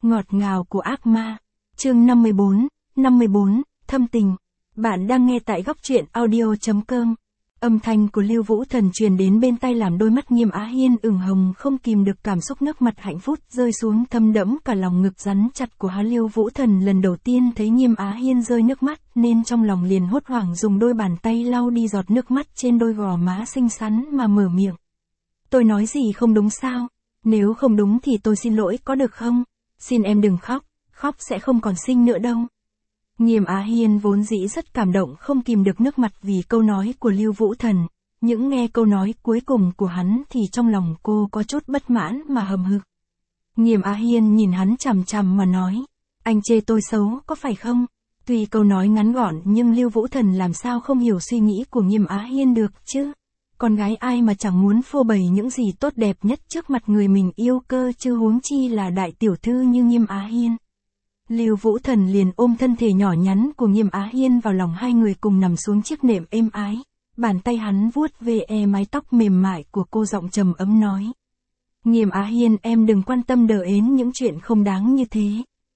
ngọt ngào của ác ma. Chương 54, thâm tình. Bạn đang nghe tại góc truyện audio.com. Âm thanh của Lưu Vũ Thần truyền đến bên tai làm đôi mắt Nghiêm Á Hiên ửng hồng không kìm được cảm xúc, nước mặt hạnh phúc rơi xuống thâm đẫm cả lòng ngực rắn chặt của hắn. Lưu Vũ Thần lần đầu tiên thấy Nghiêm Á Hiên rơi nước mắt nên trong lòng liền hốt hoảng dùng đôi bàn tay lau đi giọt nước mắt trên đôi gò má xinh xắn mà mở miệng. Tôi nói gì không đúng sao? Nếu không đúng thì tôi xin lỗi có được không? Xin em đừng khóc, khóc sẽ không còn xinh nữa đâu. Nghiêm Á Hiên vốn dĩ rất cảm động không kìm được nước mặt vì câu nói của Lưu Vũ Thần, những nghe câu nói cuối cùng của hắn thì trong lòng cô có chút bất mãn mà hầm hực. Nghiêm Á Hiên nhìn hắn chằm chằm mà nói, anh chê tôi xấu có phải không? Tuy câu nói ngắn gọn nhưng Lưu Vũ Thần làm sao không hiểu suy nghĩ của Nghiêm Á Hiên được chứ? Con gái ai mà chẳng muốn phô bày những gì tốt đẹp nhất trước mặt người mình yêu cơ chứ huống chi là đại tiểu thư như Nghiêm Á Hiên. Lưu Vũ Thần liền ôm thân thể nhỏ nhắn của Nghiêm Á Hiên vào lòng, hai người cùng nằm xuống chiếc nệm êm ái. Bàn tay hắn vuốt ve mái tóc mềm mại của cô, giọng trầm ấm nói. Nghiêm Á Hiên, em đừng quan tâm đờ ến những chuyện không đáng như thế.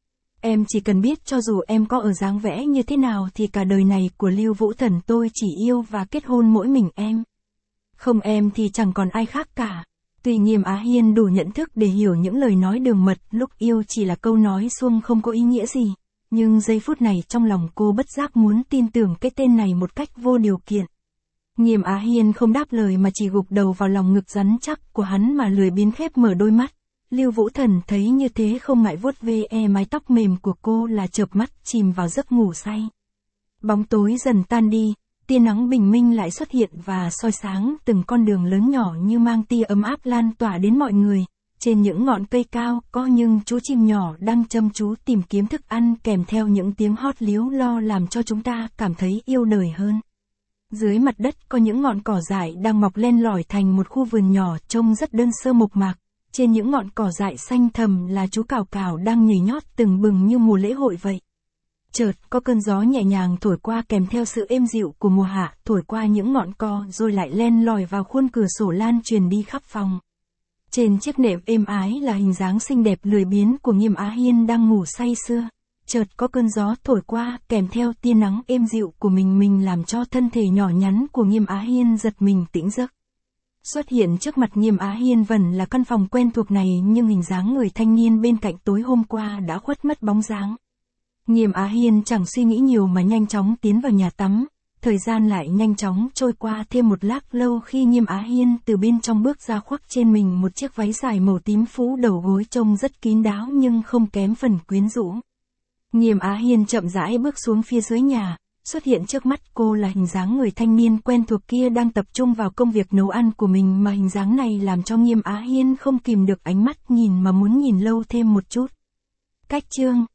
Em chỉ cần biết cho dù em có ở dáng vẻ như thế nào thì cả đời này của Lưu Vũ Thần tôi chỉ yêu và kết hôn mỗi mình em. Không em thì chẳng còn ai khác cả. Tuy Nghiêm Á Hiên đủ nhận thức để hiểu những lời nói đường mật lúc yêu chỉ là câu nói suông không có ý nghĩa gì, nhưng giây phút này trong lòng cô bất giác muốn tin tưởng cái tên này một cách vô điều kiện. Nghiêm Á Hiên không đáp lời mà chỉ gục đầu vào lòng ngực rắn chắc của hắn mà lười biếng khép mở đôi mắt. Lưu Vũ Thần thấy như thế không ngại vuốt ve mái tóc mềm của cô là chợp mắt chìm vào giấc ngủ say. Bóng tối dần tan đi. Tia nắng bình minh lại xuất hiện và soi sáng từng con đường lớn nhỏ như mang tia ấm áp lan tỏa đến mọi người. Trên những ngọn cây cao có những chú chim nhỏ đang chăm chú tìm kiếm thức ăn kèm theo những tiếng hót líu lo làm cho chúng ta cảm thấy yêu đời hơn. Dưới mặt đất có những ngọn cỏ dại đang mọc len lỏi thành một khu vườn nhỏ trông rất đơn sơ mộc mạc. Trên những ngọn cỏ dại xanh thầm là chú cào cào đang nhảy nhót từng bừng như mùa lễ hội vậy. Chợt có cơn gió nhẹ nhàng thổi qua kèm theo sự êm dịu của mùa hạ, thổi qua những ngọn cỏ rồi lại len lỏi vào khuôn cửa sổ lan truyền đi khắp phòng. Trên chiếc nệm êm ái là hình dáng xinh đẹp lười biếng của Nghiêm Á Hiên đang ngủ say sưa. Chợt có cơn gió thổi qua kèm theo tia nắng êm dịu của mình làm cho thân thể nhỏ nhắn của Nghiêm Á Hiên giật mình tỉnh giấc. Xuất hiện trước mặt Nghiêm Á Hiên vẫn là căn phòng quen thuộc này nhưng hình dáng người thanh niên bên cạnh tối hôm qua đã khuất mất bóng dáng. Nghiêm Á Hiên chẳng suy nghĩ nhiều mà nhanh chóng tiến vào nhà tắm, thời gian lại nhanh chóng trôi qua thêm một lát lâu khi Nghiêm Á Hiên từ bên trong bước ra khoác trên mình một chiếc váy dài màu tím phủ đầu gối trông rất kín đáo nhưng không kém phần quyến rũ. Nghiêm Á Hiên chậm rãi bước xuống phía dưới nhà, xuất hiện trước mắt cô là hình dáng người thanh niên quen thuộc kia đang tập trung vào công việc nấu ăn của mình mà hình dáng này làm cho Nghiêm Á Hiên không kìm được ánh mắt nhìn mà muốn nhìn lâu thêm một chút. Cách chương